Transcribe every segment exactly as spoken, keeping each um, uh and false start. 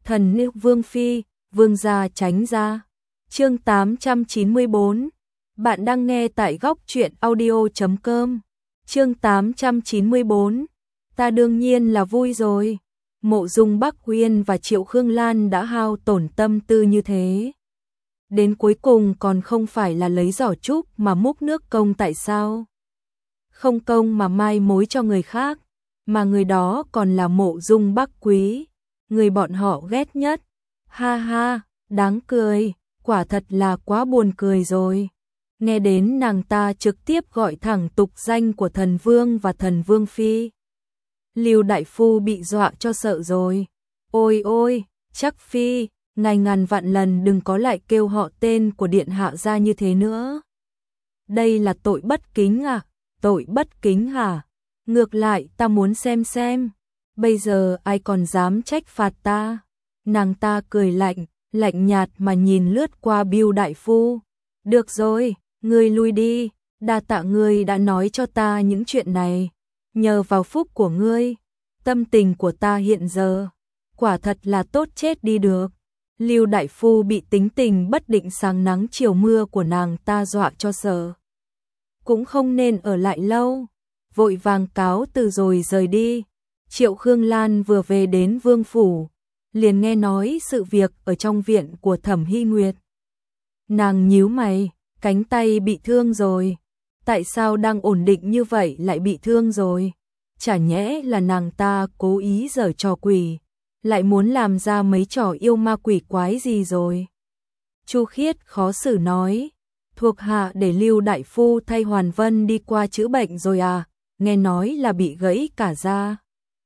Thần nữ Vương Phi, Vương gia tránh ra. Chương tám trăm chín mươi bốn. Bạn đang nghe tại góc truyện audio chấm com. Chương tám trăm chín mươi bốn. Ta đương nhiên là vui rồi. Mộ Dung Bắc Uyên và Triệu Khương Lan đã hao tổn tâm tư như thế. Đến cuối cùng còn không phải là lấy giỏ trúc mà múc nước công tại sao? Không công mà mai mối cho người khác, mà người đó còn là Mộ Dung Bắc Quý, người bọn họ ghét nhất. Ha ha, đáng cười, quả thật là quá buồn cười rồi. Nghe đến nàng ta trực tiếp gọi thẳng tục danh của thần vương và thần vương phi. Lưu đại phu bị dọa cho sợ rồi. Ôi ôi, chắc phi, ngài ngàn vạn lần đừng có lại kêu họ tên của điện hạ ra như thế nữa. Đây là tội bất kính à? Tội bất kính hả? Ngược lại ta muốn xem xem, bây giờ ai còn dám trách phạt ta? Nàng ta cười lạnh, lạnh nhạt mà nhìn lướt qua Bưu đại phu. Được rồi, ngươi lui đi, đa tạ ngươi đã nói cho ta những chuyện này. Nhờ vào phúc của ngươi, tâm tình của ta hiện giờ quả thật là tốt chết đi được. Lưu đại phu bị tính tình bất định sáng nắng chiều mưa của nàng ta dọa cho sợ. Cũng không nên ở lại lâu, vội vàng cáo từ rồi rời đi. Triệu Khương Lan vừa về đến vương phủ, liền nghe nói sự việc ở trong viện của Thẩm Hy Nguyệt. Nàng nhíu mày, cánh tay bị thương rồi. Tại sao đang ổn định như vậy lại bị thương rồi? Chả nhẽ là nàng ta cố ý giở trò quỷ, lại muốn làm ra mấy trò yêu ma quỷ quái gì rồi? Chu Khiết khó xử nói, thuộc hạ để Lưu đại phu thay Hoàn Vân đi qua chữa bệnh rồi à, nghe nói là bị gãy cả da.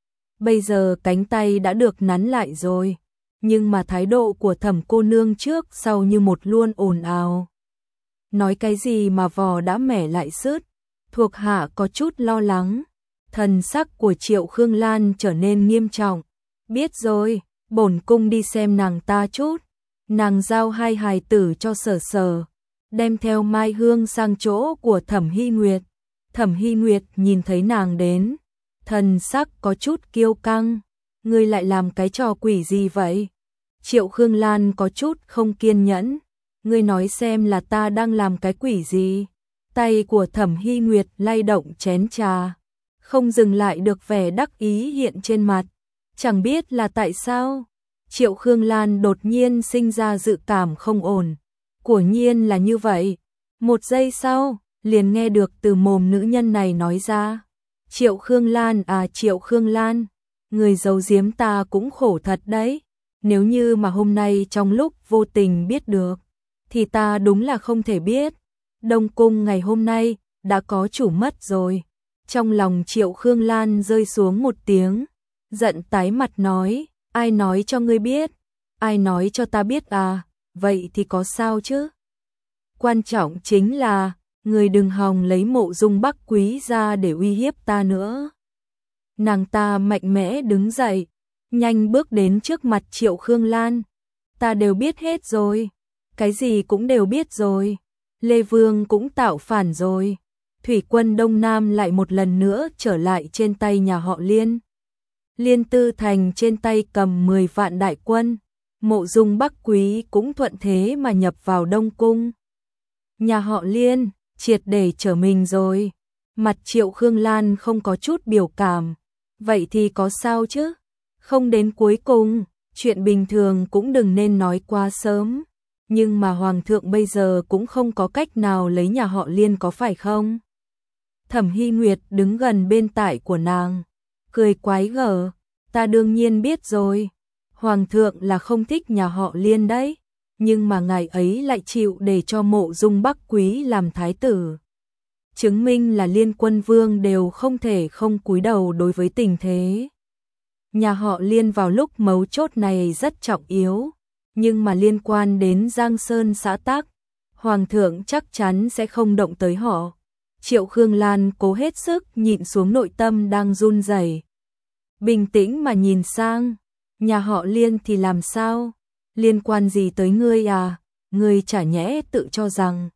Bây giờ cánh tay đã được nắn lại rồi, nhưng mà thái độ của Thẩm cô nương trước sau như một luôn ồn ào. Nói cái gì mà vò đã mẻ lại sứt, thuộc hạ có chút lo lắng. Thần sắc của Triệu Khương Lan trở nên nghiêm trọng. Biết rồi, bổn cung đi xem nàng ta chút. Nàng giao hai hài tử cho Sở Sở, đem theo Mai Hương sang chỗ của Thẩm Hy Nguyệt. Thẩm Hy Nguyệt nhìn thấy nàng đến, thần sắc có chút kiêu căng. Ngươi lại làm cái trò quỷ gì vậy? Triệu Khương Lan có chút không kiên nhẫn. Ngươi nói xem là ta đang làm cái quỷ gì? Tay của Thẩm Hy Nguyệt lay động chén trà, không dừng lại được vẻ đắc ý hiện trên mặt. Chẳng biết là tại sao, Triệu Khương Lan đột nhiên sinh ra dự cảm không ổn. Quả nhiên là như vậy. Một giây sau, liền nghe được từ mồm nữ nhân này nói ra. Triệu Khương Lan à, Triệu Khương Lan, người giấu giếm ta cũng khổ thật đấy. Nếu như mà hôm nay trong lúc vô tình biết được, thì ta đúng là không thể biết. Đông cung ngày hôm nay đã có chủ mất rồi. Trong lòng Triệu Khương Lan rơi xuống một tiếng, giận tái mặt nói, ai nói cho ngươi biết? Ai nói cho ta biết à? Vậy thì có sao chứ? Quan trọng chính là, người đừng hòng lấy Mộ Dung Bắc Quý ra để uy hiếp ta nữa. Nàng ta mạnh mẽ đứng dậy, nhanh bước đến trước mặt Triệu Khương Lan. Ta đều biết hết rồi. Cái gì cũng đều biết rồi. Lê Vương cũng tạo phản rồi. Thủy quân Đông Nam lại một lần nữa trở lại trên tay nhà họ Liên. Liên Tư Thành trên tay cầm mười vạn đại quân. Mộ Dung Bắc Quý cũng thuận thế mà nhập vào Đông Cung. Nhà họ Liên triệt để trở mình rồi. Mặt Triệu Khương Lan không có chút biểu cảm. Vậy thì có sao chứ? Không đến cuối cùng, chuyện bình thường cũng đừng nên nói quá sớm. Nhưng mà Hoàng thượng bây giờ cũng không có cách nào lấy nhà họ Liên có phải không? Thẩm Hy Nguyệt đứng gần bên tại của nàng, cười quái gở. Ta đương nhiên biết rồi. Hoàng thượng là không thích nhà họ Liên đấy. Nhưng mà ngài ấy lại chịu để cho Mộ Dung Bắc Quý làm thái tử. Chứng minh là Liên Quân Vương đều không thể không cúi đầu đối với tình thế. Nhà họ Liên vào lúc mấu chốt này rất trọng yếu. Nhưng mà liên quan đến Giang Sơn xã tắc, Hoàng thượng chắc chắn sẽ không động tới họ. Triệu Khương Lan cố hết sức nhịn xuống nội tâm đang run rẩy, bình tĩnh mà nhìn sang. Nhà họ Liên thì làm sao? Liên quan gì tới ngươi à? Ngươi chả nhẽ tự cho rằng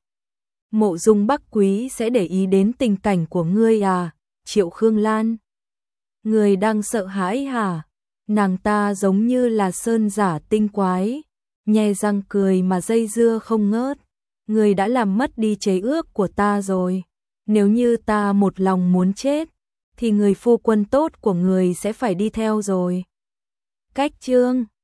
Mộ Dung Bắc Quý sẽ để ý đến tình cảnh của ngươi à? Triệu Khương Lan, ngươi đang sợ hãi hả? Nàng ta giống như là sơn giả tinh quái, nhe răng cười mà dây dưa không ngớt. Người đã làm mất đi chế ước của ta rồi. Nếu như ta một lòng muốn chết, thì người phu quân tốt của người sẽ phải đi theo rồi. Cách chương